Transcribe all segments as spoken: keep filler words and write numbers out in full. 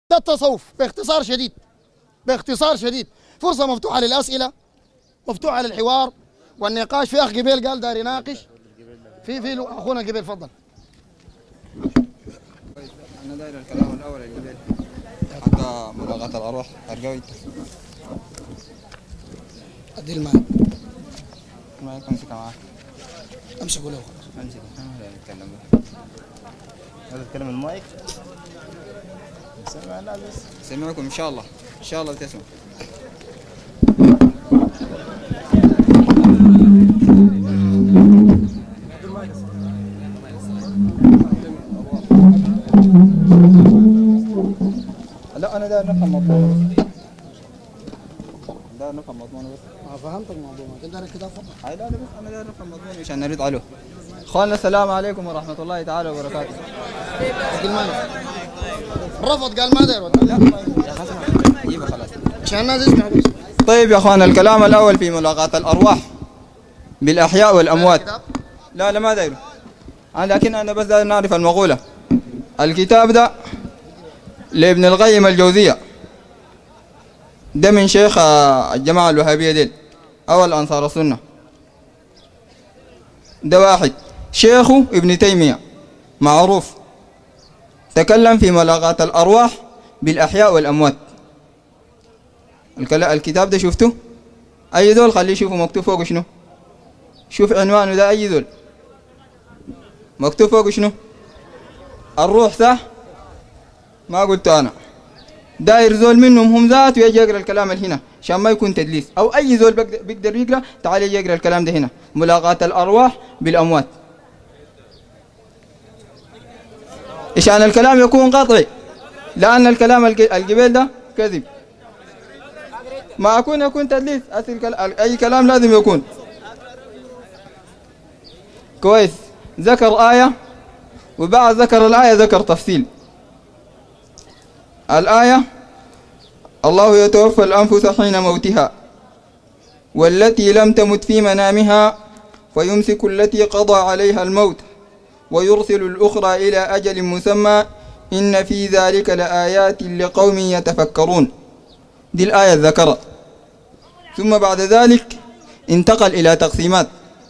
ده التصوف باختصار شديد. باختصار شديد فرصة مفتوحة للأسئلة، مفتوحة للحوار والنقاش. في أخ قبيل قال دار يناقش. في في أخونا قبيل تفضل. أنا داير الكلام الأول القبيل حق ملاقاة الأرواح أرجوي. أدي المايك. المايك أمسكه معاك. أمسكه له. أمسكه. أتكلم هذا تتكلم المايك. سمع الناس. سمعكم إن شاء الله. إن شاء الله تسمع. لا أنا داير نفهم مضمونه بس. داير نفهم مضمونه بس. ما فهمت الموضوع، ما تقدر الكتاب فضل. أي لا لا بس أنا داير نفهم مضمونه عشان نرد عليه. إخواننا السلام عليكم ورحمة الله تعالى وبركاته. رفض قال ما داير ولا لا جيبه خلاص عشان الناس يسمعوا بس. طيب يا اخوان، الكلام الاول في ملاقاة الارواح بالاحياء والاموات. لا لا ما دايره انا، لكن انا بس داير نعرف المقولة. الكتاب ده لابن القيم الجوزية، ده من شيخ الجماعة الوهابية ديل او الانصار السنة. ده واحد شيخه ابن تيمية معروف، تكلم في ملاقاة الأرواح بالأحياء والأموات. الكتاب ده شفته؟ أي ذول خليه يشوفه مكتوب فوق شنو؟ شوف عنوانه ده، أي ذول مكتوب فوق شنو؟ الروح صح؟ ما قلت أنا. داير ذول منهم هم ذاته يجي يقرأ الكلام هنا عشان ما يكون تدليس، أو أي ذول بيقدر يقرأ تعال يجي يقرأ الكلام ده هنا. ملاقاة الأرواح بالأموات عشان الكلام يكون قطعي، لأن الكلام القبيل ده كذب. ما أكون يكون تدليس، أي كلام لازم يكون كويس. ذكر آية وبعد ذكر الآية ذكر تفصيل. الآية: الله يتوفى الأنفس حين موتها والتي لم تمت في منامها فيمسك التي قضى عليها الموت ويرسل الأخرى إلى أجل مسمى إن في ذلك لآيات لقوم يتفكرون. دي الآية ذكرت. ثم بعد ذلك انتقل إلى تقسيمات.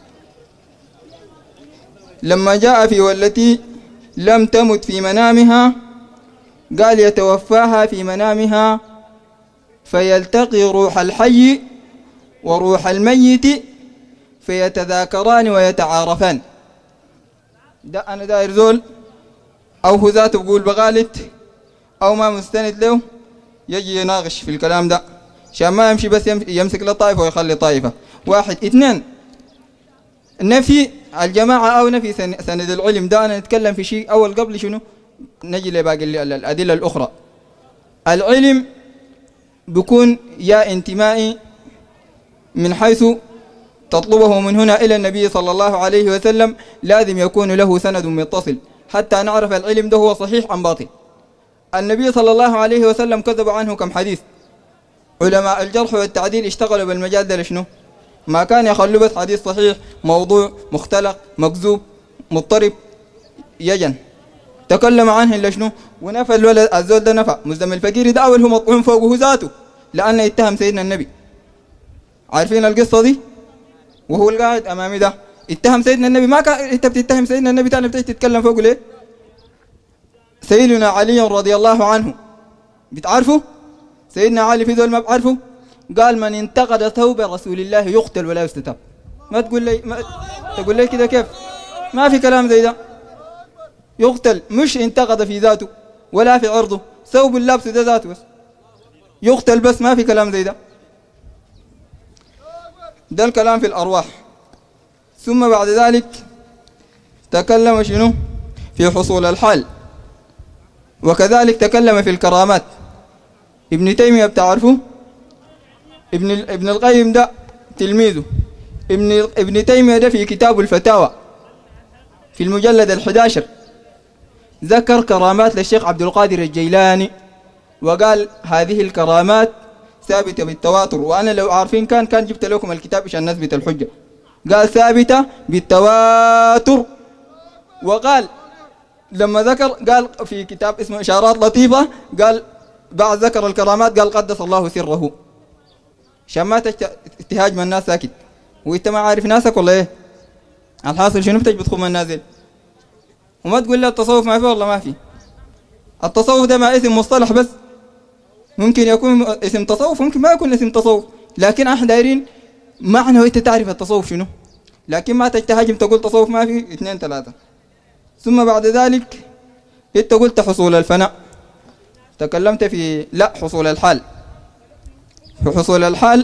لما جاء في والتي لم تمت في منامها قال يتوفاها في منامها فيلتقي روح الحي وروح الميت فيتذاكران ويتعارفان. ده أنا داير ذول أو هو ذاته بقول بغالط أو ما مستند له يجي يناقش في الكلام ده عشان ما يمشي بس يمسك له طائفة ويخلي طائفة. واحد اثنين، نفي الجماعة أو نفي سند العلم. ده أنا نتكلم في شيء أول قبل شنو نجي لباقي الأدلة الأخرى. العلم بيكون يا انتمائي من حيث تطلبه من هنا إلى النبي صلى الله عليه وسلم، لازم يكون له سند متصل حتى نعرف العلم ده هو صحيح أم باطل. النبي صلى الله عليه وسلم كذب عنه كم حديث. علماء الجرح والتعديل اشتغلوا بالمجال ده لشنو؟ ما كان يخلوا بس حديث صحيح، موضوع، مختلق، مكذوب، مضطرب، يجن. تكلم عنه إلا شنو؟ ونفى الولد الزول ده نفى. مسلم الفقير ده أول هو مطعون فوقه ذاته لأنه يتهم سيدنا النبي. عارفين القصة دي؟ وهو القاعد أمامي ده اتهم سيدنا النبي. ما كان أنت بتتهم سيدنا النبي تاني بتيجي تتكلم فوقه ليه؟ سيدنا علي رضي الله عنه بتعرفوا؟ سيدنا علي في ذول ما بعرفوا؟ قال من انتقد ثوب رسول الله يقتل ولا يستتاب. ما تقول لي ما تقول لي كده كيف؟ ما في كلام زي ده. يقتل، مش انتقد في ذاته ولا في عرضه، ثوب اللبس ده ذاته بس يقتل، بس ما في كلام زي ده. ده الكلام في الأرواح. ثم بعد ذلك تكلم شنو؟ في حصول الحال، وكذلك تكلم في الكرامات. ابن تيمية بتعرفه؟ ابن ابن القيم ده تلميذه. ابن ابن تيمية ده في كتاب الفتاوى في المجلد الحداشر ذكر كرامات للشيخ عبد القادر الجيلاني، وقال هذه الكرامات ثابتة بالتواتر. وأنا لو عارفين كان كان جبت لكم الكتاب عشان نثبت الحجة. قال ثابتة بالتواتر. وقال لما ذكر قال في كتاب اسمه إشارات لطيفة قال بعد ذكر الكرامات قال قدس الله سره، عشان ما تهاجم الناس ساكت وانت ما عارف ناسك ولا ايه؟ الحاصل شنو بتجي بتخم النازل، وما تقول لي التصوف ما في والله ما في. التصوف ده ما اسم مصطلح بس، ممكن يكون اسم تصوف ممكن ما يكون اسم تصوف، لكن احنا دايرين معنى وانت تعرف التصوف شنو، لكن ما تجتهاجم تقول تصوف ما في اثنين ثلاثة. ثم بعد ذلك انت قلت حصول الفناء، تكلمت في لا حصول الحال. في حصول الحال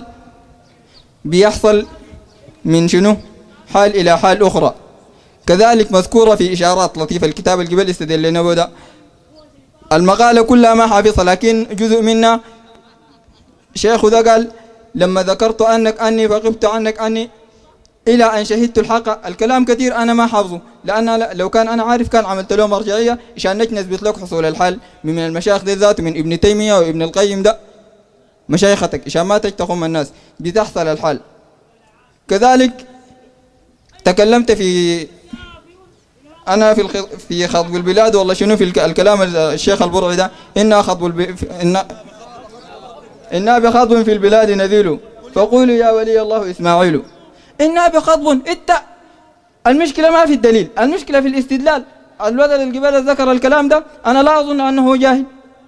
بيحصل من شنو؟ حال إلى حال أخرى، كذلك مذكورة في إشارات لطيفة الكتاب اللي قبل استدل لنا بدا. المقالة كلها ما حافظها لكن جزء منها شيخ ذا قال لما ذكرت أنك أني فغبت عنك أني إلى أن شهدت الحق. الكلام كثير أنا ما حافظه، لأن لو كان أنا عارف كان عملت له مرجعية عشان نجي نثبت لك حصول الحال من المشايخ دي ذاته، من ابن تيمية وابن القيم ده مشايختك، عشان ما تجتخم الناس بتحصل الحال. كذلك تكلمت في أنا في الخ... في خطب البلاد والله شنو في الكلام الشيخ البرعي ده، إنا خطب الب... إنا إنا بخطب في البلاد نذيل فقولوا يا ولي الله إسماعيل. إنا بخطب إنت المشكلة ما في الدليل، المشكلة في الاستدلال. الولد اللي قبل ذكر الكلام ده أنا لا أظن أنه جاهل،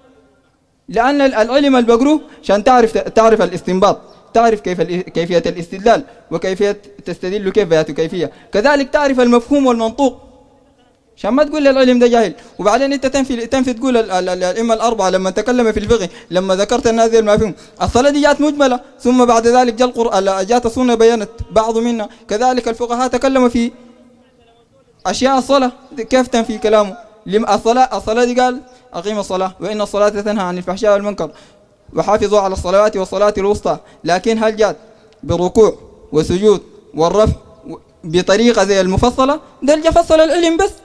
لأن العلم البقروه عشان تعرف تعرف الاستنباط، تعرف كيف كيفية الاستدلال وكيفية تستدل كيف ذات كيفية، كذلك تعرف المفهوم والمنطوق عشان ما تقول لي العلم ده جاهل. وبعدين انت تنفي تنفي تقول الائمه الاربعه لما تكلم في الفقه لما ذكرت الناس ما فيهم الصلاه دي جات مجمله، ثم بعد ذلك جاء القران جاءت السنه بينت بعض منها، كذلك الفقهاء تكلموا في اشياء الصلاه كيف تنفي كلامه. الصلاه الصلاه دي قال اقيم الصلاه وان الصلاه تنهى عن الفحشاء والمنكر وحافظوا على الصلوات والصلاه الوسطى، لكن هل جاءت بركوع وسجود والرفع بطريقه زي المفصله؟ ده اللي فصل العلم، بس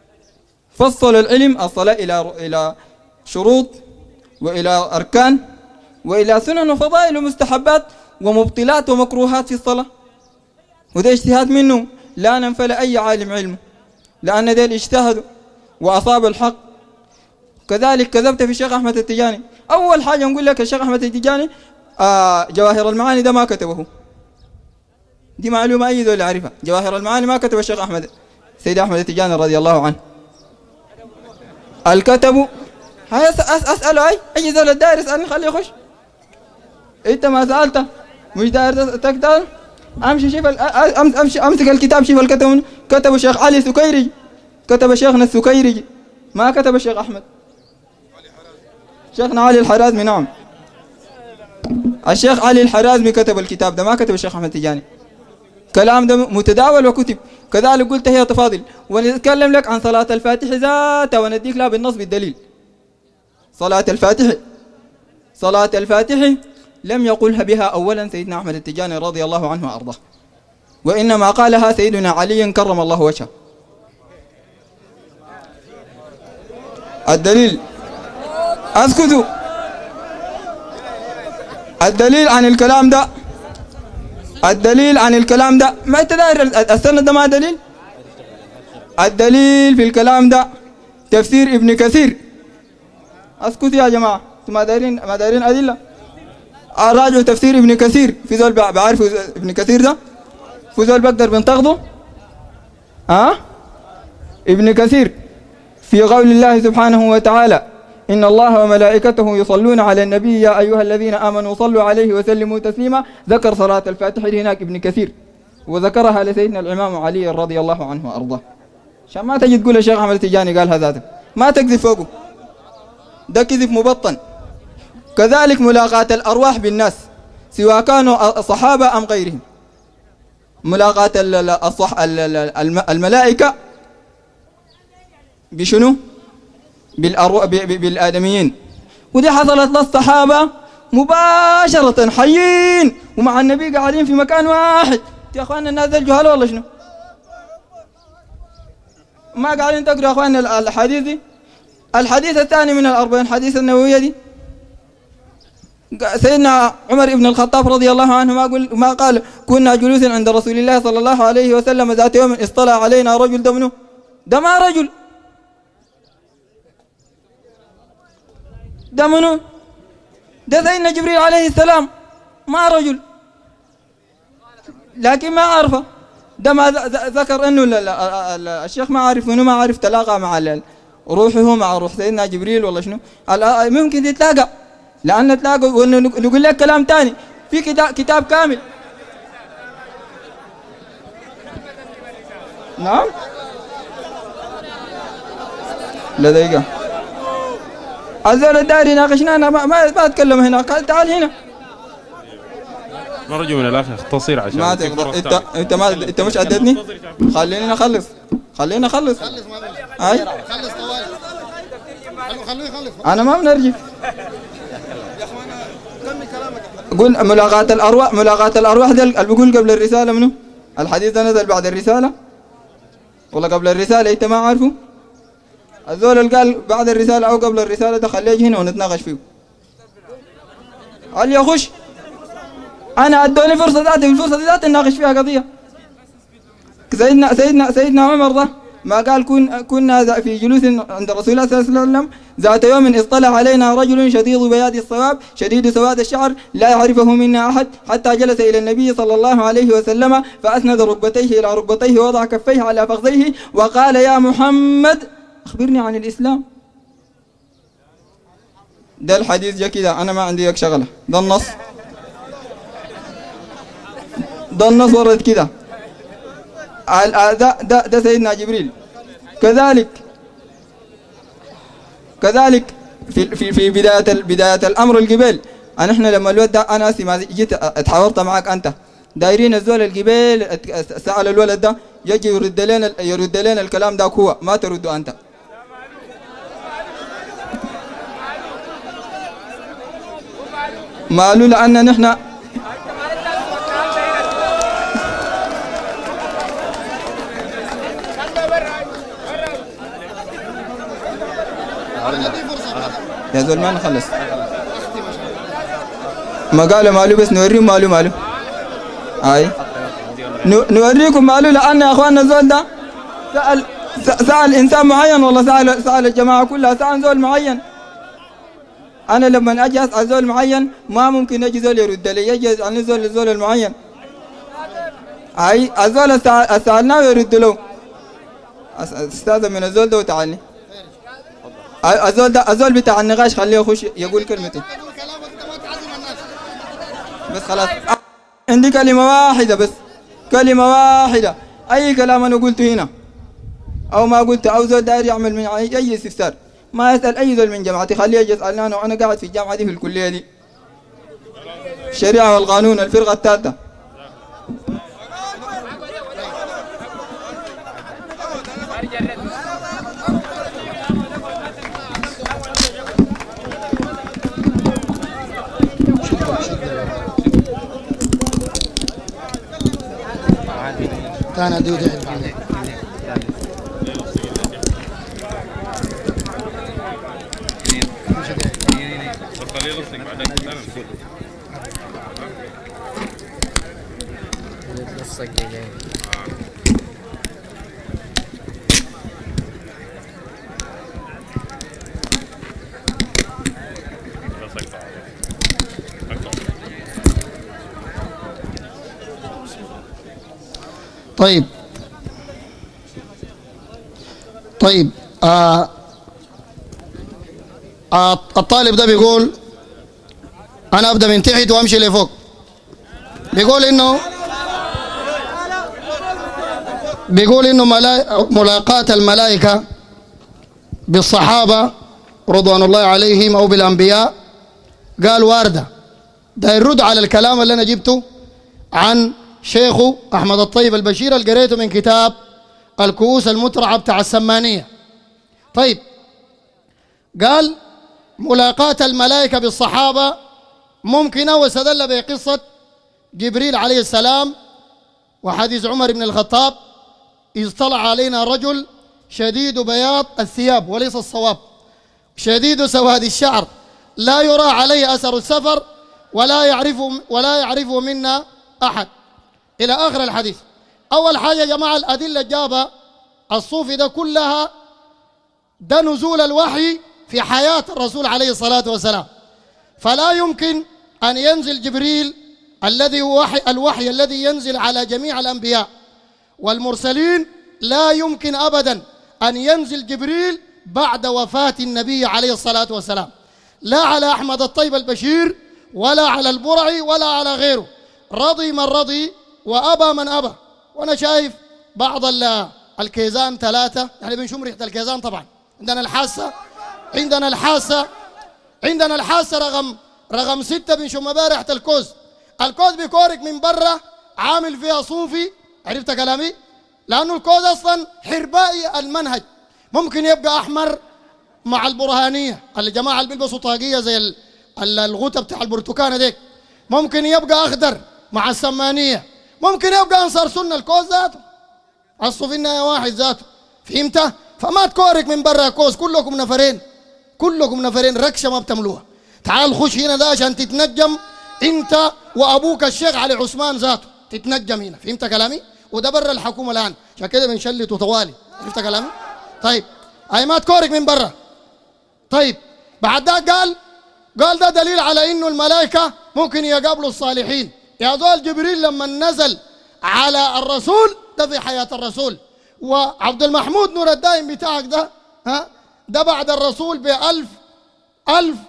فصل العلم الصلاة إلى إلى شروط وإلى أركان وإلى سنن وفضائل ومستحبات ومبطلات ومكروهات في الصلاة، وده اجتهاد منه لا ننفل أي عالم علمه، لأن ديل اجتهدوا وأصاب الحق. كذلك كذبت في الشيخ أحمد التجاني. أول حاجة نقول لك الشيخ أحمد التجاني آه جواهر المعاني ده ما كتبه، دي معلومة أي ذول يعرفها. جواهر المعاني ما كتب الشيخ أحمد سيد أحمد التجاني رضي الله عنه، الكتب هاي أسأله أي أي ذول الداير يسألني خليه يخش، أنت ما سألته مش داير تكتب. أمشي شوف أمشي أمسك الكتاب شوف الكتب كتب الشيخ علي سكيري، كتب شيخنا السكيري ما كتب الشيخ أحمد. شيخنا علي الحرازمي نعم، الشيخ علي الحرازمي كتب الكتاب ده ما كتب الشيخ أحمد تجاني. كلام ده متداول وكتب. كذلك قلت هي تفاضل، ونتكلم لك عن صلاة الفاتح ذاتها ونديك لها بالنص بالدليل. صلاة الفاتح صلاة الفاتح لم يقلها بها أولا سيدنا أحمد التجاني رضي الله عنه وأرضاه، وإنما قالها سيدنا علي كرم الله وجهه. الدليل أسكتوا، الدليل عن الكلام ده الدليل عن الكلام ده ما انت داير السند ده ما دليل. الدليل في الكلام ده تفسير ابن كثير. اسكت يا جماعه، انتم ما دايرين ما دايرين ادله. راجعوا تفسير ابن كثير، في ذول بعرفوا ابن كثير ده، في ذول بقدر بنتاخذه. ها أه؟ ابن كثير في قول الله سبحانه وتعالى إن الله وملائكته يصلون على النبي يا أيها الذين آمنوا صلوا عليه وسلموا تسليما، ذكر صلاة الفاتح هناك ابن كثير، وذكرها لسيدنا الإمام علي رضي الله عنه وأرضاه. عشان ما تجي تقول الشيخ أحمد التجاني قال هذا، ما تكذب فوقه، ده كذب مبطن. كذلك ملاقاة الأرواح بالناس سواء كانوا صحابة أم غيرهم، ملاقاة الملائكة بشنو؟ بالأرواح بالآدميين، ودي حصلت للصحابة مباشرة حيين ومع النبي قاعدين في مكان واحد. يا أخواننا الناس الجهال والله شنو؟ ما قاعدين تقرأ يا أخواننا الحديث دي. الحديث الثاني من الأربعين حديث النووية دي، سيدنا عمر بن الخطاب رضي الله عنه ما قال ما قال كنا جلوسا عند رسول الله صلى الله عليه وسلم ذات يوم اصطلع علينا رجل. ده منه؟ ده ما رجل، ده منه؟ ده سيدنا جبريل عليه السلام ما رجل، لكن ما عارفه. ده ما ذكر انه لا لا الشيخ ما عارف انه ما عارف تلاقى مع روحه مع روح سيدنا جبريل والله شنو. ممكن تتلاقى، لان تلاقى نقول لك كلام ثاني في كتاب كتاب كامل. نعم لا دقيقة الزول الداري ناقشنا، انا ما ما اتكلم هنا، قال تعال هنا. نرجو من الاخ تصير عشان ما تقدر انت انت ما انت مش عدتني. خليني اخلص خليني اخلص خلص اي خلص طوالي. خلوه يخلص. انا ما بنرجع. قل ملاقاة الارواح، ملاقاة الارواح ده اللي بيقول قبل الرسالة منه؟ الحديث ده نزل بعد الرسالة ولا قبل الرسالة؟ انت ما عارفه؟ الزول اللي قال بعد الرسالة او قبل الرسالة ده خليه هنا ونتناقش فيه. قال يخش انا ادوني فرصة ذاتي، الفرصة ذاتي نناقش فيها قضية. سيدنا سيدنا سيدنا عمر ده ما قال كن كنا في جلوس عند رسول الله صلى الله عليه وسلم ذات يوم اصطلع علينا رجل شديد بياض الصواب شديد سواد الشعر لا يعرفه منا احد، حتى جلس الى النبي صلى الله عليه وسلم فاسند ركبتيه الى ركبتيه ووضع كفيه على فخذيه وقال يا محمد اخبرني عن الاسلام. ده الحديث جا كده، انا ما عندي لك شغله، ده النص، ده النص ورد كده. ده ده ده سيدنا جبريل. كذلك كذلك في في في بدايه بدايه الامر الجبال، انا احنا لما الولد ده انا اسي ما جيت اتحاورت معك انت دايرين الزول الجبال سال الولد ده يجي يرد لنا يرد لنا الكلام ده، هو ما ترده انت. مالو لان نحن يا زول ما نخلص. ما قالوا مالو بس نوريهم مالو مالو اي نوريكم مالو، لان يا اخواننا الزول ده سال سال انسان معين والله، سال سال الجماعه كلها، سال زول معين. انا لما اجي اسال زول معين ما ممكن يجي زول يرد لي، يجي يسالني زول الزول المعين اي الزول سالناه يرد له. استاذ من الزول ده وتعالي الزول ده الزول بتاع النقاش خليه يخش يقول كلمته بس خلاص. عندي كلمة واحدة بس، كلمة واحدة، أي كلام أنا قلته هنا أو ما قلته أو زول داير يعمل من أي استفسار ما يسأل أي زول من جماعتي، خليه يجي يسألني أنا وأنا قاعد في الجامعة دي في الكلية دي، الشريعة والقانون الفرقة الثالثة. أنا دودي بعدين. طيب طيب آه آه الطالب ده بيقول أنا أبدأ من تحت وأمشي لفوق. بيقول إنه بيقول إنه ملاقاة الملائكة بالصحابة رضوان الله عليهم أو بالأنبياء قال واردة. ده يرد على الكلام اللي أنا جبته عن شيخه أحمد الطيب البشير اللي قريته من كتاب الكؤوس المترعة بتاع السمانية. طيب قال ملاقاة الملائكة بالصحابة ممكنة، واستدل بقصة جبريل عليه السلام وحديث عمر بن الخطاب إذ طلع علينا رجل شديد بياض الثياب وليس الصواب شديد سواد الشعر لا يرى عليه أثر السفر ولا يعرفه ولا يعرفه منا أحد إلى آخر الحديث. أول حاجة يا جماعة الأدلة جابها الصوفي ده كلها ده نزول الوحي في حياة الرسول عليه الصلاة والسلام. فلا يمكن أن ينزل جبريل الذي هو وحي الوحي الذي ينزل على جميع الأنبياء والمرسلين، لا يمكن أبدا أن ينزل جبريل بعد وفاة النبي عليه الصلاة والسلام، لا على أحمد الطيب البشير ولا على البرعي ولا على غيره. رضي من رضي وأبى من أبى. وأنا شايف بعض الكيزان ثلاثة، يعني بنشم ريحة الكيزان. طبعا عندنا الحاسة عندنا الحاسة عندنا الحاسة رقم رقم ستة بنشم بها ريحة الكوز. الكوز بيكورك من برا عامل فيها صوفي. عرفت كلامي؟ لأنه الكوز أصلا حربائي المنهج، ممكن يبقى أحمر مع البرهانية، الجماعة اللي بيلبسوا طاقية زي الغوطة بتاع البرتقانة ديك، ممكن يبقى أخضر مع السمانية، ممكن يبقى أنصار سنة. الكوز ذاته أصله في النهاية واحد ذاته. فهمت؟ فما تكورك من برا كوز. كلكم نفرين كلكم نفرين ركشة ما بتملوها. تعال خش هنا ده عشان تتنجم أنت وأبوك الشيخ علي عثمان ذاته، تتنجم هنا. فهمت كلامي؟ وده برا الحكومة الآن، عشان كده بنشلته طوالي. عرفت كلامي؟ طيب أي ما تكورك من برا. طيب بعد ده قال قال ده دليل على إنه الملائكة ممكن يقابلوا الصالحين. يا ذول جبريل لما نزل على الرسول ده في حياة الرسول، وعبد المحمود نور الدائم بتاعك ده ها ده بعد الرسول بألف ألف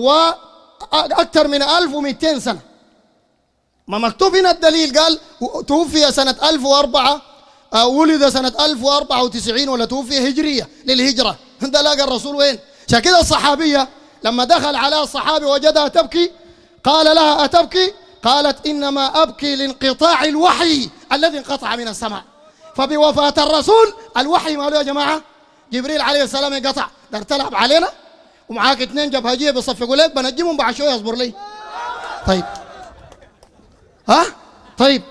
وأكثر من ألف ومئتين سنة. ما مكتوب هنا الدليل، قال توفي سنة ألف وأربعة، ولد سنة ألف وأربعة وتسعين، ولا توفي هجرية للهجرة. ده لاقى الرسول وين؟ عشان كده الصحابية لما دخل على الصحابي وجدها تبكي قال لها أتبكي؟ قالت إنما أبكي لانقطاع الوحي الذي انقطع من السماء. فبوفاة الرسول الوحي ماله يا جماعة؟ جبريل عليه السلام انقطع. دار تلعب علينا ومعاك اثنين جبهجية بيصفقوا لك، بنجمهم بعد شوية اصبر لي. طيب ها طيب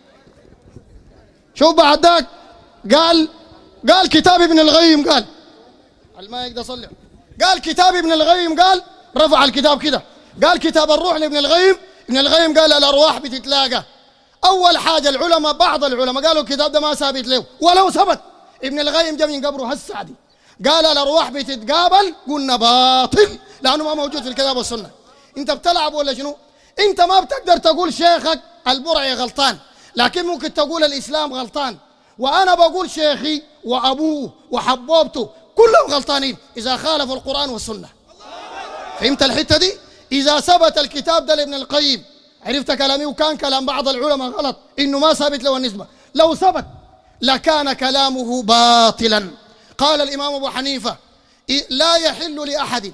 شوف بعد ذاك قال قال كتاب ابن القيم، قال المايك ده صلي، قال كتاب ابن القيم، قال رفع الكتاب كده، قال كتاب الروح لابن القيم. ابن القيم قال الارواح بتتلاقى. اول حاجه العلماء بعض العلماء قالوا الكتاب ده ما ثابت له، ولو ثبت ابن القيم جا من قبره هسه عادي قال الارواح بتتقابل، قلنا باطل لانه ما موجود في الكتاب والسنه. انت بتلعب ولا شنو؟ انت ما بتقدر تقول شيخك البرعي غلطان، لكن ممكن تقول الاسلام غلطان. وانا بقول شيخي وابوه وحبوبته كلهم غلطانين اذا خالفوا القران والسنه. فهمت الحته دي؟ اذا ثبت الكتاب ده لابن القيم، عرفت كلامي؟ وكان كلام بعض العلماء غلط انه ما ثابت له النسبه، لو ثبت لكان كلامه باطلا. قال الامام ابو حنيفه لا يحل لاحد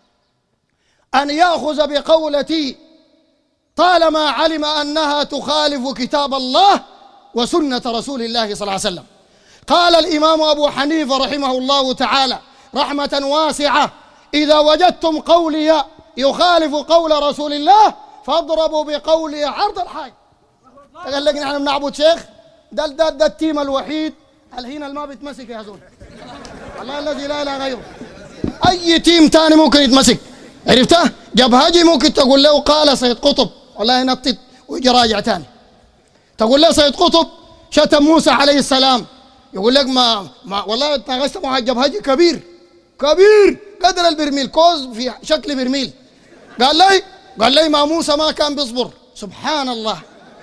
ان ياخذ بقولتي طالما علم انها تخالف كتاب الله وسنه رسول الله صلى الله عليه وسلم. قال الامام ابو حنيفه رحمه الله تعالى رحمه واسعه اذا وجدتم قولي يخالف قول رسول الله فاضربوا بقولي عرض الحائط. قال لك نحن بنعبد شيخ؟ ده ده ده التيم الوحيد الحين اللي ما بيتمسك يا زول، الله الذي لا اله غيره. اي تيم ثاني ممكن يتمسك، عرفته؟ جبهجي ممكن تقول له قال سيد قطب، والله نطت ويجي راجع ثاني. تقول له سيد قطب شتم موسى عليه السلام، يقول لك ما, ما والله تناقشت مع الجبهجي كبير كبير قدر البرميل، كوز في شكل برميل. قال لي قال لي ما موسى ما كان بيصبر. سبحان الله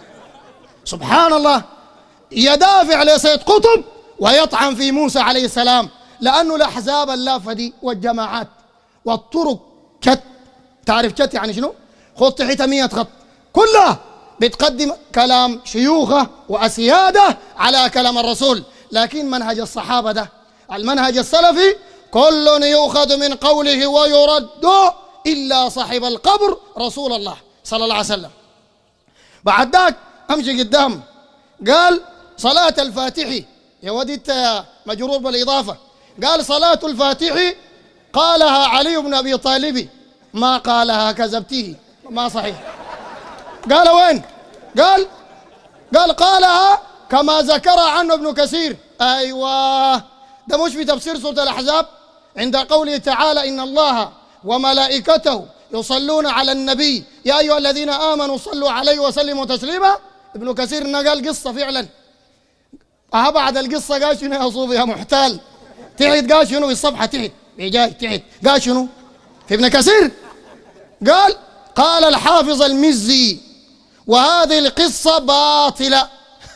سبحان الله، يدافع لسيد قطب ويطعن في موسى عليه السلام، لأنه الأحزاب اللافة دي والجماعات والطرق شت، تعرف شت يعني شنو؟ خط تحت مية خط كلها بتقدم كلام شيوخه وأسياده على كلام الرسول. لكن منهج الصحابة ده المنهج السلفي كل يؤخذ من قوله ويرد إلا صاحب القبر رسول الله صلى الله عليه وسلم. بعد ذاك أمشي قدام، قال صلاة الفاتح، يا وديت مجرور بالإضافة، قال صلاة الفاتح قالها علي بن أبي طالب، ما قالها كذبته، ما صحيح. قال وين؟ قال قال قالها كما ذكر عنه ابن كثير. أيوة، ده مش في تفسير سورة الأحزاب عند قوله تعالى إن الله وملائكته يصلون على النبي يا أيها الذين آمنوا صلوا عليه وسلموا تسليما. ابن كثير نقل قصة فعلا. أها بعد القصة قال شنو يا صوفي يا محتال؟ تحت قال شنو في الصفحة تحت بيجاي تحت قال شنو؟ في ابن كثير قال قال الحافظ المزي وهذه القصة باطلة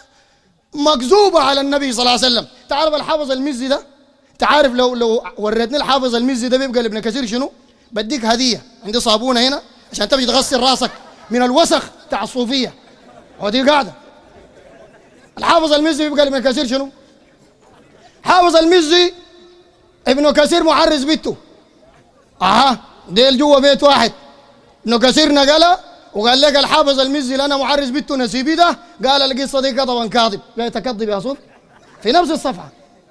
مكذوبة على النبي صلى الله عليه وسلم. تعرف الحافظ المزي ده؟ تعرف لو لو وريتني الحافظ المزي ده بيبقى لابن كثير شنو؟ بديك هدية، عندي صابونة هنا عشان تبي تغسل راسك من الوسخ بتاع الصوفية. ودي قاعدة. الحافظ المزي بيبقى لابن كثير شنو؟ حافظ المزي ابن كثير معرس بيته. اها ديل جوا بيت واحد. ابن كثير نقلها وقال لك الحافظ المزي لأنا معرس بيته نسيبي ده، قال القصة دي كذبا كاذب، جاي تكذب يا صوف في نفس الصفحة.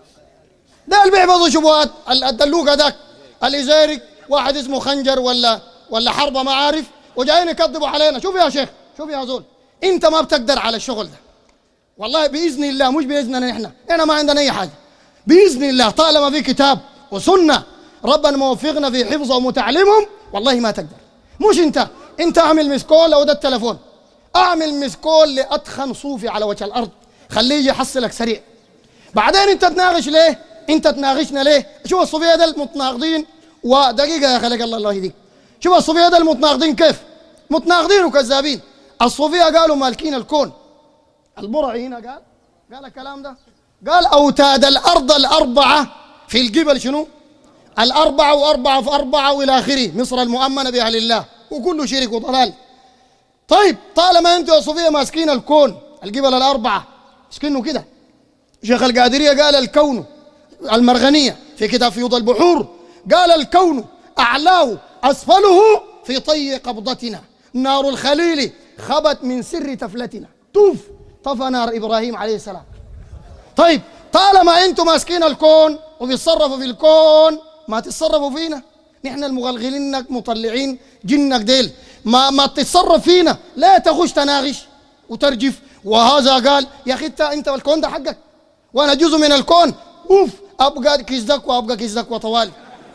ده اللي بيحفظوا شبهات الدلوق هذاك اللي زيرك واحد اسمه خنجر ولا ولا حربة ما عارف وجايين يكذبوا علينا. شوف يا شيخ، شوف يا زول، انت ما بتقدر على الشغل ده والله باذن الله، مش باذننا احنا، احنا ما عندنا اي حاجه باذن الله. طالما في كتاب وسنه ربنا موفقنا في حفظهم وتعليمهم والله ما تقدر. مش انت انت اعمل مسكول او ده التلفون، اعمل مسكول لاتخن صوفي على وجه الارض، خليه يجي يحصلك سريع. بعدين انت تناقش ليه؟ انت تناقشنا ليه؟ شوف الصوفيه ده المتناقضين. ودقيقه يا خلق الله الله يهديك، شوف الصوفيه ده المتناقضين كيف متناقضين وكذابين. الصوفيه قالوا مالكين الكون. البرعي هنا قال قال الكلام ده، قال اوتاد الارض الاربعه في الجبل شنو؟ الاربعه واربعه في اربعه والى اخره، مصر المؤمنه باهل الله وكله شرك وضلال. طيب طالما انتوا يا صوفيه ماسكين الكون الجبل الاربعه مسكينه كده. شيخ القادريه قال الكون، المرغنيه في كتاب فيوض البحور قال الكون اعلاه اسفله في طي قبضتنا، نار الخليل خبت من سر تفلتنا. توف طفى نار ابراهيم عليه السلام. طيب طالما انتم ماسكين الكون وبيتصرفوا في الكون ما تتصرفوا فينا نحن المغلغلينك مطلعين جنك ديل، ما ما تتصرف فينا، لا تخش تناغش وترجف. وهذا قال يا اخي انت انت الكون ده حقك وانا جزء من الكون، اوف ابقى كيزدك وابقى كيزدك وطوالي.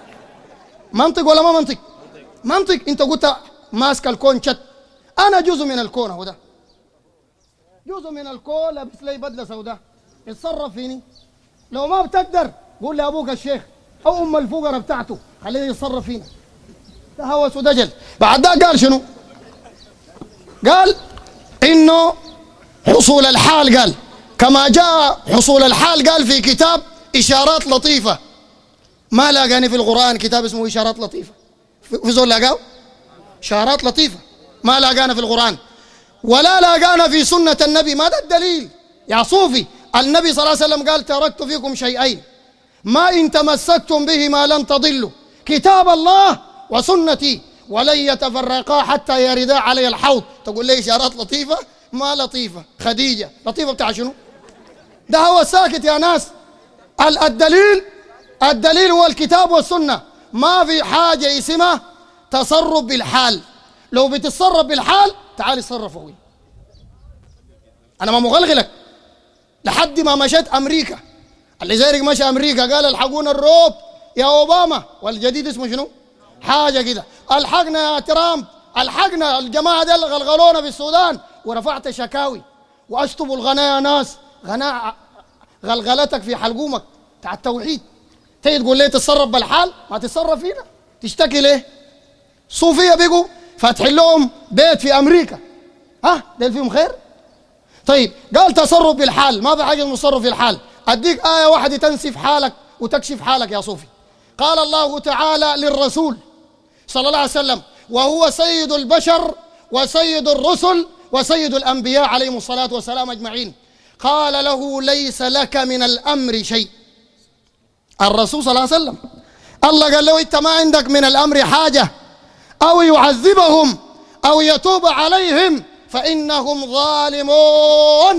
منطق ولا ما منطق؟ منطق. انت قلت ماسك الكون شت، انا جزء من الكون، هو ده جزء من الكون، لابس لي بدله سوداء، اتصرف فيني. لو ما بتقدر قول لابوك الشيخ او ام الفقراء بتاعته خليه يتصرف فينا. ده هوس ودجل. بعد ده قال شنو؟ قال انه حصول الحال، قال كما جاء حصول الحال قال في كتاب إشارات لطيفة. ما لاقاني في القرآن كتاب اسمه إشارات لطيفة، في زول لاقاه إشارات لطيفة، ما لاقانا في القرآن ولا لاقانا في سنة النبي. ما ده الدليل يا صوفي؟ النبي صلى الله عليه وسلم قال تركت فيكم شيئين ما إن تمسكتم بهما لن تضلوا، كتاب الله وسنتي ولن يتفرقا حتى يردا علي الحوض. تقول لي إشارات لطيفة؟ ما لطيفة، خديجة لطيفة بتاع شنو؟ ده هو ساكت يا ناس. الدليل الدليل هو الكتاب والسنة. ما في حاجة اسمها تصرف بالحال. لو بتتصرف بالحال تعال اتصرف أخوي، أنا ما مغلغلك. لحد ما مشيت أمريكا، اللي زيك مشى أمريكا قال الحقونا الروب يا أوباما، والجديد اسمه شنو؟ حاجة كده، الحقنا يا ترامب، الحقنا الجماعة دي اللي غلغلونا في السودان، ورفعت شكاوي وأشطبوا الغناء يا ناس. غناء غلغلتك في حلقومك بتاع التوحيد، تيجي تقول لي تتصرف بالحال؟ ما تتصرف فينا، تشتكي ليه؟ صوفية بيجوا فاتحين لهم بيت في أمريكا، ها ديل فيهم خير؟ طيب قال تصرف بالحال، ما في حاجة تصرف في الحال. أديك آية واحدة تنسف حالك وتكشف حالك يا صوفي. قال الله تعالى للرسول صلى الله عليه وسلم وهو سيد البشر وسيد الرسل وسيد الأنبياء عليهم الصلاة والسلام أجمعين، قال له ليس لك من الأمر شيء. الرسول صلى الله عليه وسلم الله قال له أنت ما عندك من الأمر حاجة، أو يعذبهم أو يتوب عليهم فإنهم ظالمون.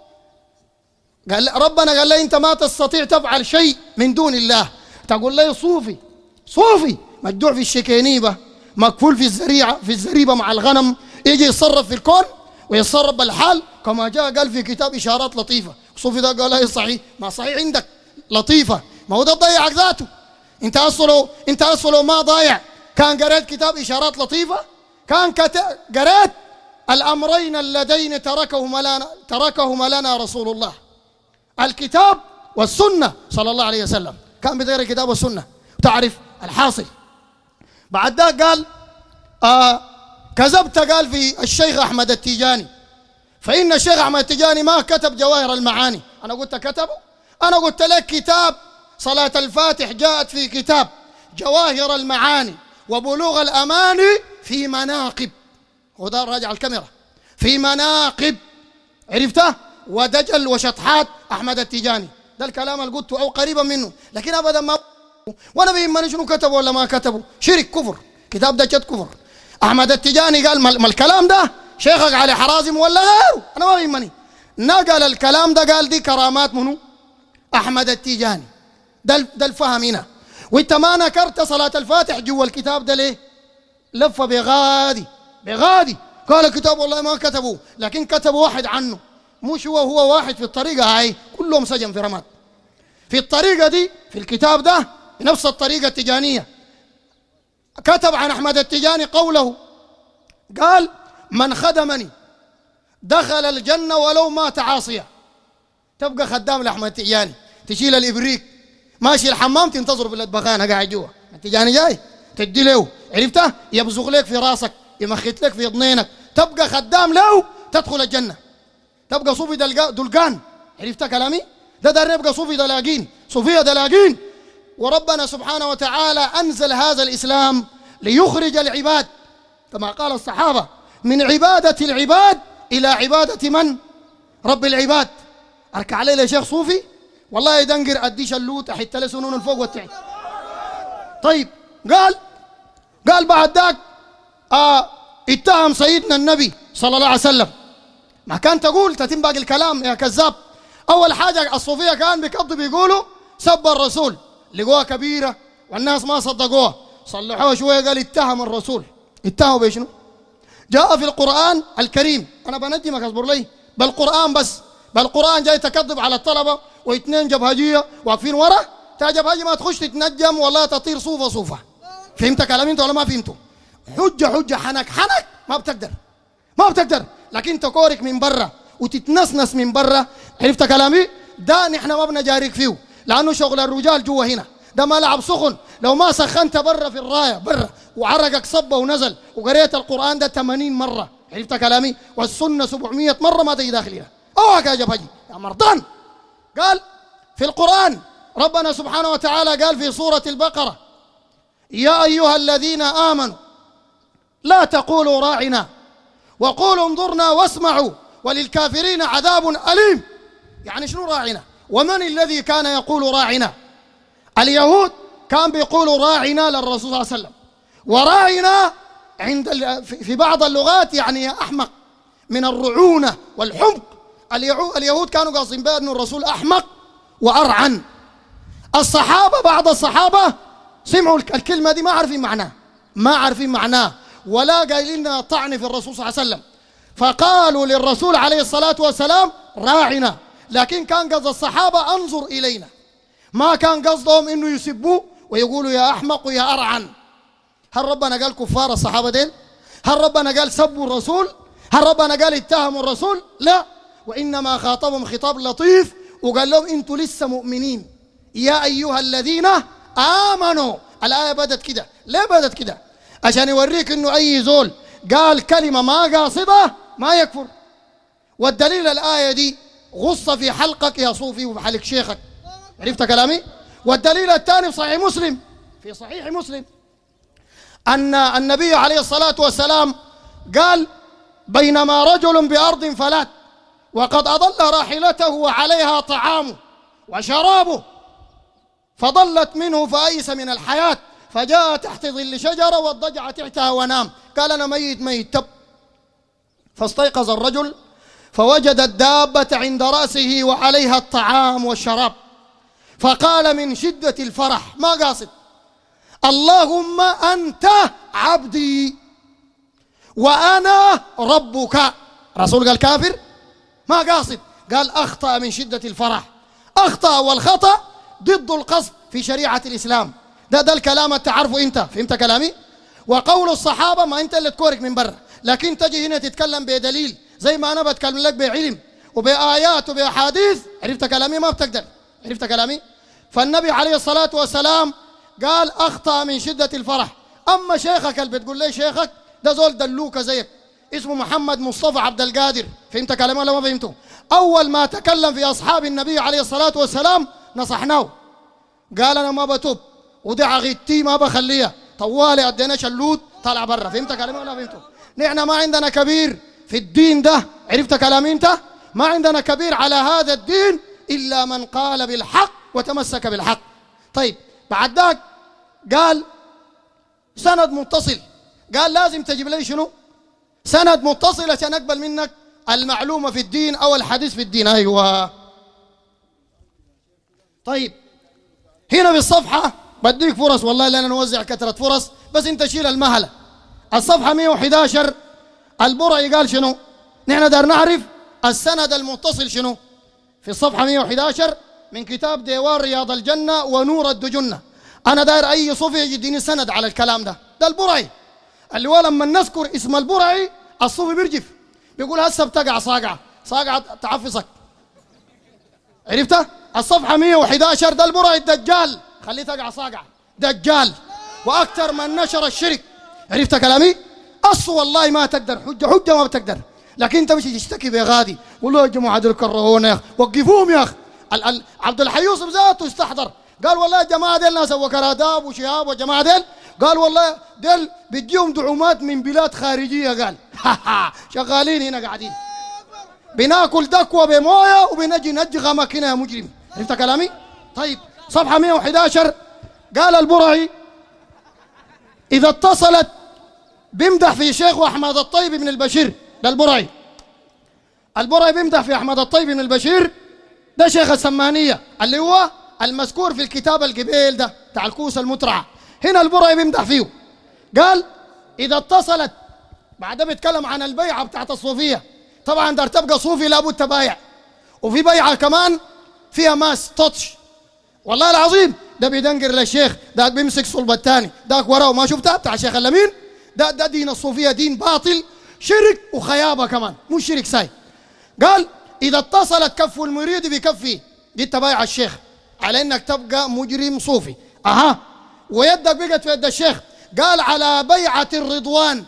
قال ربنا قال لي أنت ما تستطيع تفعل شيء من دون الله. تقول لي صوفي صوفي مجدوع في الشكينيبة، مكفول في الزريعة في الزريبة مع الغنم، يجي يتصرف في الكون ويتصرف بالحال كما جاء قال في كتاب إشارات لطيفة. صوفي ده قال هي صحيح، ما صحيح عندك لطيفة، ما هو ده ضيعك ذاته. انت اصله انت اصله ما ضايع. كان قريت كتاب إشارات لطيفة، كان قريت الأمرين اللذين تركهما لنا تركهما لنا رسول الله، الكتاب والسنة صلى الله عليه وسلم. كان بغير الكتاب والسنة تعرف الحاصل. بعد ذلك قال آه كذبت قال في الشيخ أحمد التيجاني، فإن الشيخ أحمد التيجاني ما كتب جواهر المعاني. أنا قلت كتبه؟ أنا قلت لك كتاب صلاة الفاتح جاءت في كتاب جواهر المعاني وبلوغ الأماني في مناقب، وده راجع الكاميرا، في مناقب، عرفته؟ ودجل وشطحات أحمد التيجاني. ده الكلام اللي قلته أو قريبا منه، لكن أبدا ما وأنا بيهمني شنو كتبوا ولا ما كتبوا، شرك كفر، كتاب ده جد كفر. أحمد التيجاني قال ما الكلام ده شيخك علي حرازم ولا غيره، أنا ما بيهمني. نقل الكلام ده قال دي كرامات منو؟ أحمد التيجاني. ده ده الفهم هنا. وانت ما نكرت صلاة الفاتح جوا الكتاب ده ليه؟ لف بغادي بغادي قال الكتاب والله ما كتبوه، لكن كتبوا واحد عنه، مش هو هو واحد في الطريقة هاي كلهم سجن في رماد. في الطريقة دي في الكتاب ده بنفس الطريقة التجانية كتب عن أحمد التيجاني قوله، قال من خدمني دخل الجنة ولو مات عاصيا. تبقى خدام لأحمد التيجاني، تشيل الإبريق ماشي الحمام تنتظر بالبغانة قاعد جوا، التيجاني جاي تدي له، عرفته؟ يبزغ لك في راسك، يمخت لك في ضنينك، تبقى خدام له تدخل الجنة، تبقى صوفي دلقان. عرفت كلامي؟ ده دار يبقى صوفي دلاقين، صوفية دلاقين. وربنا سبحانه وتعالى أنزل هذا الإسلام ليخرج العباد كما قال الصحابة من عبادة العباد إلى عبادة من؟ رب العباد. أركع عليه يا شيخ صوفي والله يدنقر أديش اللوت حتى لسنون الفوق والتحت. طيب قال قال بعد ذاك آه اتهم سيدنا النبي صلى الله عليه وسلم. ما كان تقول تتم باقي الكلام يا كذاب. أول حاجة الصوفية كان بيقضوا بيقولوا سب الرسول، لقوها كبيرة والناس ما صدقوها، صلحوها شوية قال اتهم الرسول. اتهموا بشنو؟ جاء في القرآن الكريم، أنا بندمك اصبر لي، بالقرآن بس بالقرآن جاي تكذب على الطلبة واثنين جبهجية واقفين ورا، تا جبهجي ما تخش تتنجم ولا تطير صوفة صوفة. فهمت كلامي انت ولا ما فهمته؟ حجة حجة حنك حنك ما بتقدر ما بتقدر، لكن تكورك من برا وتتنسنس من برا. عرفت كلامي؟ ده نحن ما بنجاريك فيه، لأنه شغل الرجال جوا هنا، ده ملعب سخن. لو ما سخنت برا في الراية برا وعرقك صب ونزل وقريت القرآن ده ثمانين مرة، عرفت كلامي؟ والسنة سبعمية مرة ما تجي داخلها. اوعك يا جبهجي يا مرضان. قال في القرآن ربنا سبحانه وتعالى قال في سورة البقرة يا أيها الذين آمنوا لا تقولوا راعنا وقولوا انظرنا واسمعوا وللكافرين عذاب أليم. يعني شنو راعنا؟ ومن الذي كان يقول راعنا؟ اليهود كان بيقولوا راعنا للرسول صلى الله عليه وسلم، وراعنا عند في بعض اللغات يعني أحمق من الرعونة والحمق. اليهود كانوا قاصدين بها أن الرسول أحمق وأرعن. الصحابة بعض الصحابة سمعوا الكلمة دي ما عارفين معناه ما عارفين معناه ولا قايلين طعن في الرسول صلى الله عليه وسلم، فقالوا للرسول عليه الصلاة والسلام راعنا. لكن كان قصد الصحابة انظر إلينا، ما كان قصدهم إنه يسبوه ويقولوا يا أحمق ويا أرعن. هل ربنا قال كفار الصحابة دين؟ هل ربنا قال سبوا الرسول؟ هل ربنا قال اتهموا الرسول؟ لا، وإنما خاطبهم خطاب لطيف وقال لهم انتوا لسه مؤمنين يا أيها الذين آمنوا. الآية بدت كده. ليه بدت كده؟ عشان يوريك إنه أي زول قال كلمة ما قاصدة ما يكفر. والدليل الآية دي غصة في حلقك يا صوفي وبحلق شيخك. عرفت كلامي؟ والدليل الثاني في صحيح مسلم في صحيح مسلم أن النبي عليه الصلاة والسلام قال بينما رجل بأرض فلات وقد أضل راحلته وعليها طعامه وشرابه فضلت منه فأيس من الحياة فجاء تحت ظل شجرة واضطجع تحتها ونام. قال أنا ميت ميت تب. فاستيقظ الرجل فوجد الدابة عند رأسه وعليها الطعام والشراب، فقال من شدة الفرح ما قاصد اللهم أنت عبدي وأنا ربك. رسول قال كافر ما قاصد، قال أخطأ من شدة الفرح. أخطأ والخطأ ضد القصد في شريعة الإسلام. ده ده الكلام تعرفه أنت. فهمت كلامي؟ وقول الصحابة ما أنت اللي تكورك من برا، لكن تجي هنا تتكلم بدليل زي ما أنا بتكلم لك بعلم وبآيات وبأحاديث. عرفت كلامي؟ ما بتقدر. عرفت كلامي؟ فالنبي عليه الصلاة والسلام قال أخطأ من شدة الفرح. أما شيخك اللي بتقول لي شيخك ده زول دلوكه زيك اسمه محمد مصطفى عبد القادر. فهمت كلامه ولا ما فهمته؟ أول ما تكلم في أصحاب النبي عليه الصلاة والسلام نصحناه، قال أنا ما بتوب ودي عقيدتي ما بخليها، طوالي أدينا شلوت طلع برا. فهمت كلامه ولا فهمته؟ نحن ما عندنا كبير في الدين ده، عرفت كلامي أنت؟ ما عندنا كبير على هذا الدين إلا من قال بالحق وتمسك بالحق. طيب بعد ذاك قال سند متصل، قال لازم تجيب لي شنو؟ سند متصل عشان أقبل منك المعلومة في الدين أو الحديث في الدين. أيوة. طيب هنا في الصفحة بديك فرص، والله لأننا نوزع كثرة فرص، بس أنت شيل المهلة. الصفحة مئة وأحد عشر البرعي قال شنو؟ نحن دار نعرف السند المتصل شنو؟ في الصفحة مئة وأحد عشر من كتاب ديوان رياض الجنة ونور الدجنة. أنا داير أي صوفي يديني سند على الكلام ده. ده البرعي اللي هو لما نذكر اسم البرعي الصوفي بيرجف، بيقول هسه بتقع صاقعة صاقعة تعفصك. عرفتها؟ الصفحة مئة وأحد عشر ده البرعي الدجال، خليه تقع صاقعة دجال وأكثر من نشر الشرك. عرفت كلامي؟ أصل والله ما تقدر، حجة حجة ما بتقدر، لكن أنت مش تشتكي بغادي والله يا جماعة دول كرهونا يا أخي، وقفوهم يا أخي. عبد الحي يوسف ذاته استحضر قال والله يا جماعة ديل ناس وكراداب وشهاب وجماعة ديل، قال والله ديل بيديهم دعومات من بلاد خارجية، قال شغالين هنا قاعدين بناكل دكوة بمويه وبنجي نجي غمك هنا يا مجرم. عرفت كلامي؟ طيب صفحة مئة وأحد عشر قال البرعي إذا اتصلت بيمدح في شيخ أحمد الطيب بن البشير. ده البرعي البرعي بيمدح في أحمد الطيب بن البشير، ده شيخ السمانية اللي هو المذكور في الكتاب القبيل ده بتاع الكوس المترعة. هنا البرعي بيمدح فيه، قال إذا اتصلت، بعدها بيتكلم عن البيعة بتاعت الصوفية. طبعا دار تبقى صوفي لابد تبايع، وفي بيعة كمان فيها ماس تطش، والله العظيم ده بيدنقر للشيخ، ده بيمسك صلب الثاني، داك وراه ما شفتها بتاع الشيخ اللمين. ده ده دين الصوفية دين باطل، شرك وخيابة كمان، مو شرك ساي. قال إذا اتصلت كف المريد بكفي، دي تبايع الشيخ على إنك تبقى مجرم صوفي. أها، ويدك بقت في يد الشيخ، قال على بيعة الرضوان.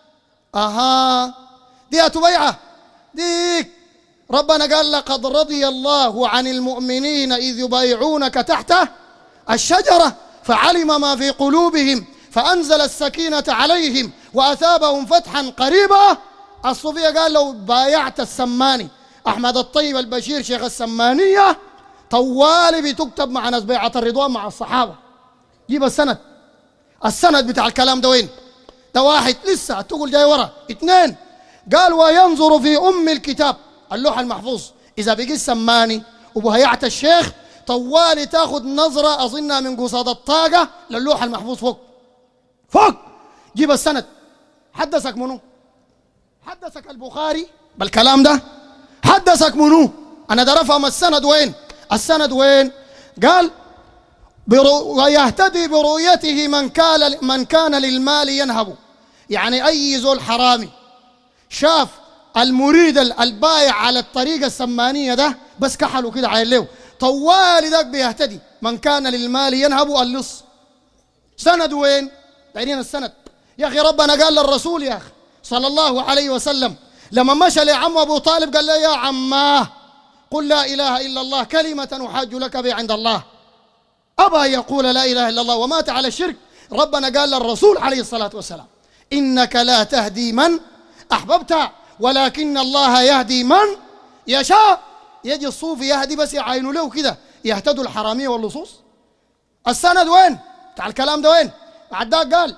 أها، دي بيعة ديك ربنا قال لقد رضي الله عن المؤمنين إذ يبايعونك تحت الشجرة فعلم ما في قلوبهم فأنزل السكينة عليهم وأثابهم فتحا قريبا. الصوفية قال لو بايعت السماني أحمد الطيب البشير شيخ السمانية طوالي بتكتب مع ناس بيعة الرضوان مع الصحابة. جيب السند، السند بتاع الكلام ده وين؟ ده واحد لسه تقول جاي ورا. اثنين قال وينظر في أم الكتاب اللوح المحفوظ، إذا بقي السماني وبهيعة الشيخ طوالي تاخذ نظرة أظنها من قصاد الطاقة للوح المحفوظ فوق فوق. جيب السند. حدثك منو؟ حدثك البخاري بالكلام ده؟ حدثك منو؟ أنا ده رفهم السند وين؟ السند وين؟ قال برو ويهتدي برؤيته من كان من كان للمال ينهب، يعني أي زول حرامي شاف المريد البايع على الطريقة السمانية ده بس كحلوا كده عين له طوالي ذاك بيهتدي من كان للمال ينهب اللص. سند وين؟ بعدين السند يا أخي ربنا قال للرسول يا أخي صلى الله عليه وسلم لما مشى لعم أبو طالب قال له يا عماه قل لا إله إلا الله كلمة أحاج لك بها عند الله. أبى يقول لا إله إلا الله ومات على الشرك. ربنا قال للرسول عليه الصلاة والسلام إنك لا تهدي من أحببت ولكن الله يهدي من يشاء. يجي الصوفي يهدي بس يعاينوا له كده يهتدوا الحرامية واللصوص. السند وين؟ بتاع الكلام ده وين؟ بعد ذاك قال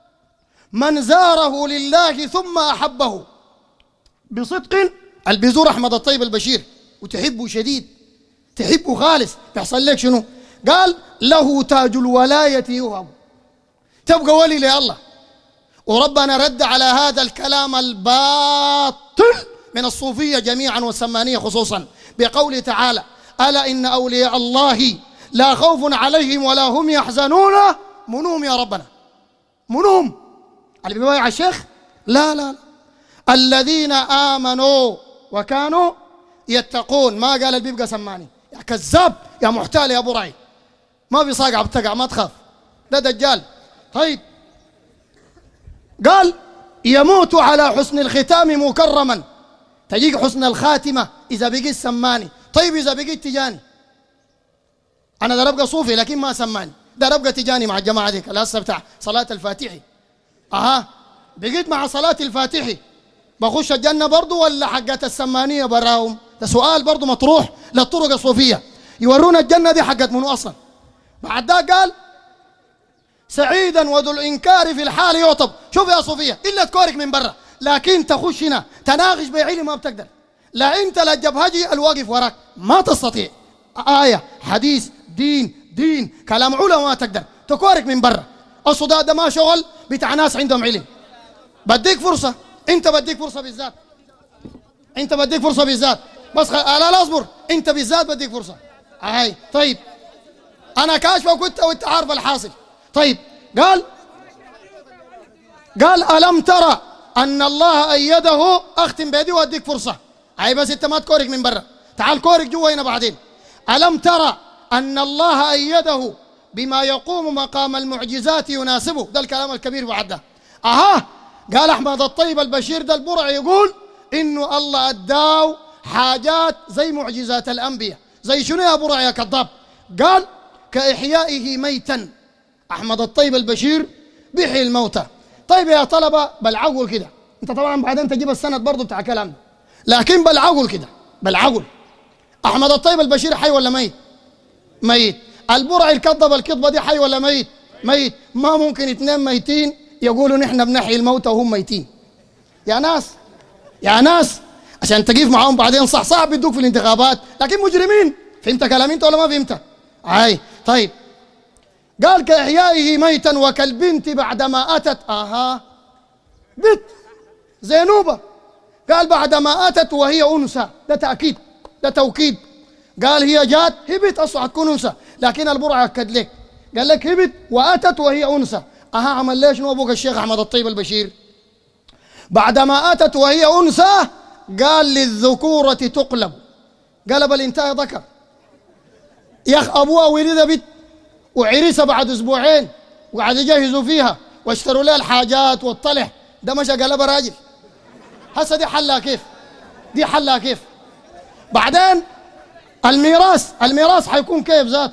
من زاره لله ثم أحبه بصدق. البزور أحمد الطيب البشير وتحبه شديد تحبه خالص يحصل لك شنو؟ قال له تاج الولاية يوهب، تبقى ولي لله. وربنا رد على هذا الكلام الباطل من الصوفية جميعا والسمانية خصوصا بقوله تعالى ألا إن أولياء الله لا خوف عليهم ولا هم يحزنون. منهم يا ربنا؟ منهم اللي بيبايع الشيخ؟ لا لا لا، الذين آمنوا وكانوا يتقون. ما قال اللي بيبقى سماني يا كذاب يا محتال يا برعي، ما بيصاقع بتقع ما تخاف، ده دجال. طيب قال يموت على حسن الختام مكرما، تجيك حسن الخاتمة إذا بقيت سماني. طيب إذا بقيت تجاني، أنا ده أبقى صوفي لكن ما سماني، ده أبقى تجاني مع الجماعة ديك الهسه بتاع صلاة الفاتحي. أها بقيت مع صلاة الفاتحي بخش الجنة برضو ولا حقت السمانية براهم؟ ده سؤال برضو مطروح للطرق الصوفية. يورونا الجنة دي حقت منو أصلا؟ بعد ده قال سعيدا وذو الإنكار في الحال يعطب. شوف يا صوفية، إلا تكورك من برا، لكن تخش هنا تناقش بعلم ما بتقدر. لا أنت لا الجبهجي الواقف وراك ما تستطيع. آية حديث دين دين كلام علماء ما تقدر تكورك من برا. الصداع ده ما شغل بتاع ناس عندهم علم. بديك فرصة، أنت بديك فرصة بالذات، أنت بديك فرصة بالذات. بس خ... لا لا اصبر، أنت بالذات بديك فرصة. هاي طيب أنا كاشفك وأنت وأنت عارف الحاصل. طيب قال قال ألم ترى أن الله أيده. أختم بيدي وأديك فرصة. هاي بس أنت ما تكورك من برا، تعال كورك جوا هنا بعدين. ألم ترى أن الله أيده بما يقوم مقام المعجزات يناسبه. ده الكلام الكبير بعد ده. أها قال أحمد الطيب البشير ده البرع يقول إنه الله أداو حاجات زي معجزات الأنبياء. زي شنو يا برع يا كذاب؟ قال كإحيائه ميتا. أحمد الطيب البشير بيحيي الموتى. طيب يا طلبة بالعقل كده، أنت طبعا بعدين تجيب السند برضه بتاع كلام، لكن بالعقل كده بالعقل أحمد الطيب البشير حي ولا ميت؟ ميت. البرع الكذب الكذبة دي حي ولا ميت؟ ميت. ما ممكن اثنين ميتين يقولوا نحن بنحيي الموتى وهم ميتين. يا ناس يا ناس عشان تقيف معاهم بعدين صح صعب يدوك في الانتخابات، لكن مجرمين. فهمت كلامي انت ولا ما فهمت؟ هاي طيب قال كإحيائه ميتا وكالبنت بعدما أتت. أها بنت زينوبة. قال بعدما أتت وهي أنثى. ده تأكيد، ده توكيد. قال هي جات هبت أصلا حتكون أنثى، لكن البرع أكد لك قال لك هبت وأتت وهي أنثى. أها عمل ليش نو أبوك الشيخ أحمد الطيب البشير؟ بعدما أتت وهي أنثى قال للذكورة تقلب. قلب الانتهى ذكر. يا أخ أبوها ولد بنت وعريسة بعد أسبوعين وقعد يجهزوا فيها واشتروا لها الحاجات والطلح، ده مشى قلبها راجل. هسه دي حلها كيف؟ دي حلها كيف؟ بعدين الميراث، الميراث حيكون كيف ذاته؟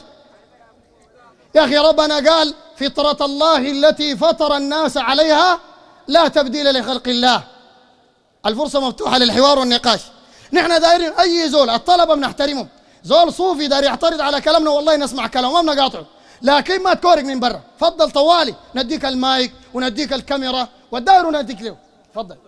يا أخي ربنا قال فطرة الله التي فطر الناس عليها لا تبديل لخلق الله. الفرصة مفتوحة للحوار والنقاش. نحن دايرين أي زول، الطلبة بنحترمهم. زول صوفي داير يعترض على كلامنا والله نسمع كلامه ما بنقاطعه، لكن ما تكورك من برا. فضل طوالي نديك المايك ونديك الكاميرا والداير ونديك له. فضل.